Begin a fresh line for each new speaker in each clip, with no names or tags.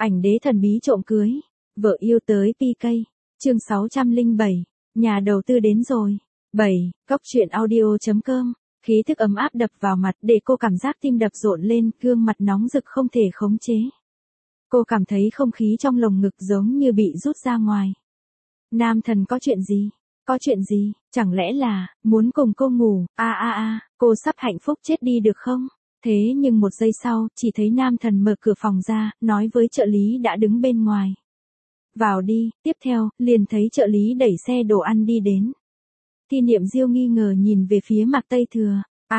Ảnh đế thần bí trộm cưới. Vợ yêu tới PK. Chương 607. Nhà đầu tư đến rồi. 7. Cóc truyện audio.com. Khí thức ấm áp đập vào mặt để cô cảm giác tim đập rộn lên, gương mặt nóng rực không thể khống chế. Cô cảm thấy không khí trong lồng ngực giống như bị rút ra ngoài. Nam thần có chuyện gì? Có chuyện gì? Chẳng lẽ là muốn cùng cô ngủ? Cô sắp hạnh phúc chết đi được không? Thế nhưng một giây sau, chỉ thấy nam thần mở cửa phòng ra, nói với trợ lý đã đứng bên ngoài. Vào đi. Tiếp theo, liền thấy trợ lý đẩy xe đồ ăn đi đến. Thi Niệm Diêu nghi ngờ nhìn về phía Mạc Tây Thừa.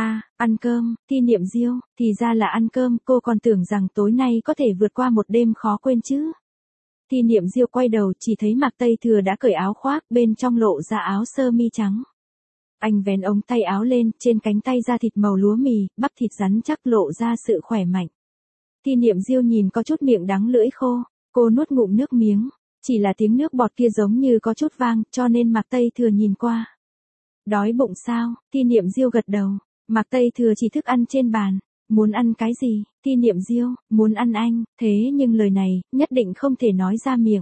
Ăn cơm. Thi Niệm Diêu, thì ra là ăn cơm, cô còn tưởng rằng tối nay có thể vượt qua một đêm khó quên chứ. Thi Niệm Diêu quay đầu chỉ thấy Mạc Tây Thừa đã cởi áo khoác, bên trong lộ ra áo sơ mi trắng. Anh vén ống tay áo lên, trên cánh tay da thịt màu lúa mì, bắp thịt rắn chắc lộ ra sự khỏe mạnh. Thi Niệm Diêu nhìn có chút miệng đắng lưỡi khô, cô nuốt ngụm nước miếng, chỉ là tiếng nước bọt kia giống như có chút vang, cho nên Mạc Tây Thừa nhìn qua. Đói bụng sao? Thi Niệm Diêu gật đầu. Mạc Tây Thừa chỉ thức ăn trên bàn. Muốn ăn cái gì? Thi Niệm Diêu, muốn ăn anh, thế nhưng lời này, nhất định không thể nói ra miệng.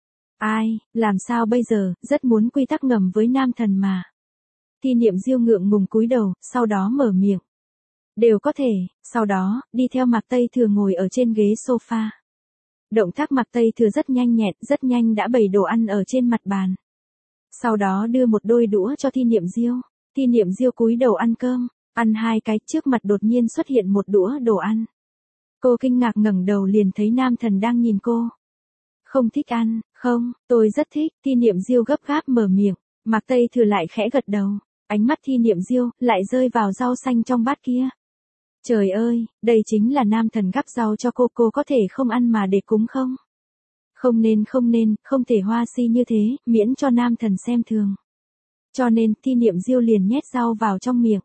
Ai, làm sao bây giờ, rất muốn quy tắc ngầm với nam thần mà. Thi Niệm Diêu ngượng ngùng cúi đầu, sau đó mở miệng. Đều có thể, sau đó, đi theo Mạc Tây Thừa ngồi ở trên ghế sofa. Động tác Mạc Tây Thừa rất nhanh nhẹn, rất nhanh đã bày đồ ăn ở trên mặt bàn. Sau đó đưa một đôi đũa cho Thi Niệm Diêu. Thi Niệm Diêu cúi đầu ăn cơm, ăn hai cái, trước mặt đột nhiên xuất hiện một đũa đồ ăn. Cô kinh ngạc ngẩng đầu liền thấy nam thần đang nhìn cô. Không thích ăn? Không, tôi rất thích. Thi Niệm Diêu gấp gáp mở miệng. Mạc Tây Thừa lại khẽ gật đầu. Ánh mắt Thi Niệm Diêu lại rơi vào rau xanh trong bát kia. Trời ơi, đây chính là nam thần gắp rau cho cô có thể không ăn mà để cúng không? Không nên, không thể hoa si như thế, miễn cho nam thần xem thường. Cho nên, Thi Niệm Diêu liền nhét rau vào trong miệng.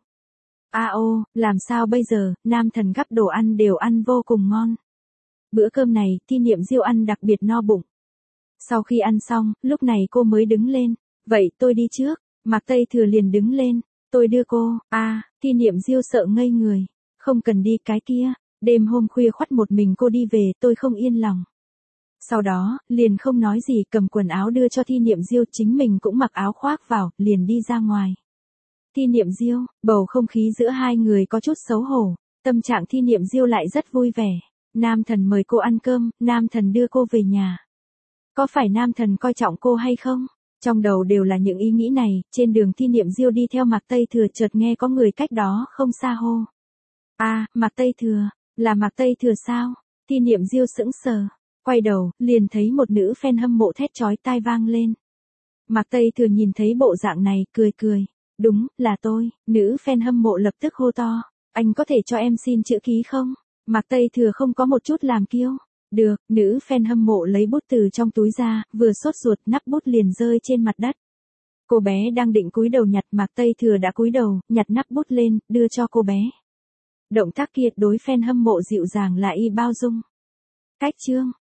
Làm sao bây giờ, nam thần gắp đồ ăn đều ăn vô cùng ngon. Bữa cơm này, Thi Niệm Diêu ăn đặc biệt no bụng. Sau khi ăn xong, lúc này cô mới đứng lên. Vậy tôi đi trước. Mạc Tây Thừa liền đứng lên. Tôi đưa cô. Thi Niệm Diêu sợ ngây người. Không cần đi cái kia. Đêm hôm khuya khoắt một mình cô đi về, tôi không yên lòng. Sau đó, liền không nói gì, cầm quần áo đưa cho Thi Niệm Diêu, chính mình cũng mặc áo khoác vào, liền đi ra ngoài. Thi Niệm Diêu, bầu không khí giữa hai người có chút xấu hổ, tâm trạng Thi Niệm Diêu lại rất vui vẻ. Nam thần mời cô ăn cơm, nam thần đưa cô về nhà. Có phải nam thần coi trọng cô hay không? Trong đầu đều là những ý nghĩ này, trên đường Thi Niệm Diêu đi theo Mạc Tây Thừa chợt nghe có người cách đó không xa hô. Mạc Tây Thừa, là Mạc Tây Thừa sao? Thi Niệm Diêu sững sờ. Quay đầu, liền thấy một nữ fan hâm mộ thét chói tai vang lên. Mạc Tây Thừa nhìn thấy bộ dạng này, cười. Đúng, là tôi. Nữ fan hâm mộ lập tức hô to. Anh có thể cho em xin chữ ký không? Mạc Tây Thừa không có một chút làm kiêu. Được, nữ fan hâm mộ lấy bút từ trong túi ra, vừa sốt ruột, nắp bút liền rơi trên mặt đất. Cô bé đang định cúi đầu nhặt, Mạc Tây Thừa đã cúi đầu, nhặt nắp bút lên, đưa cho cô bé. Động tác kia đối fan hâm mộ dịu dàng lại y bao dung. Cách chương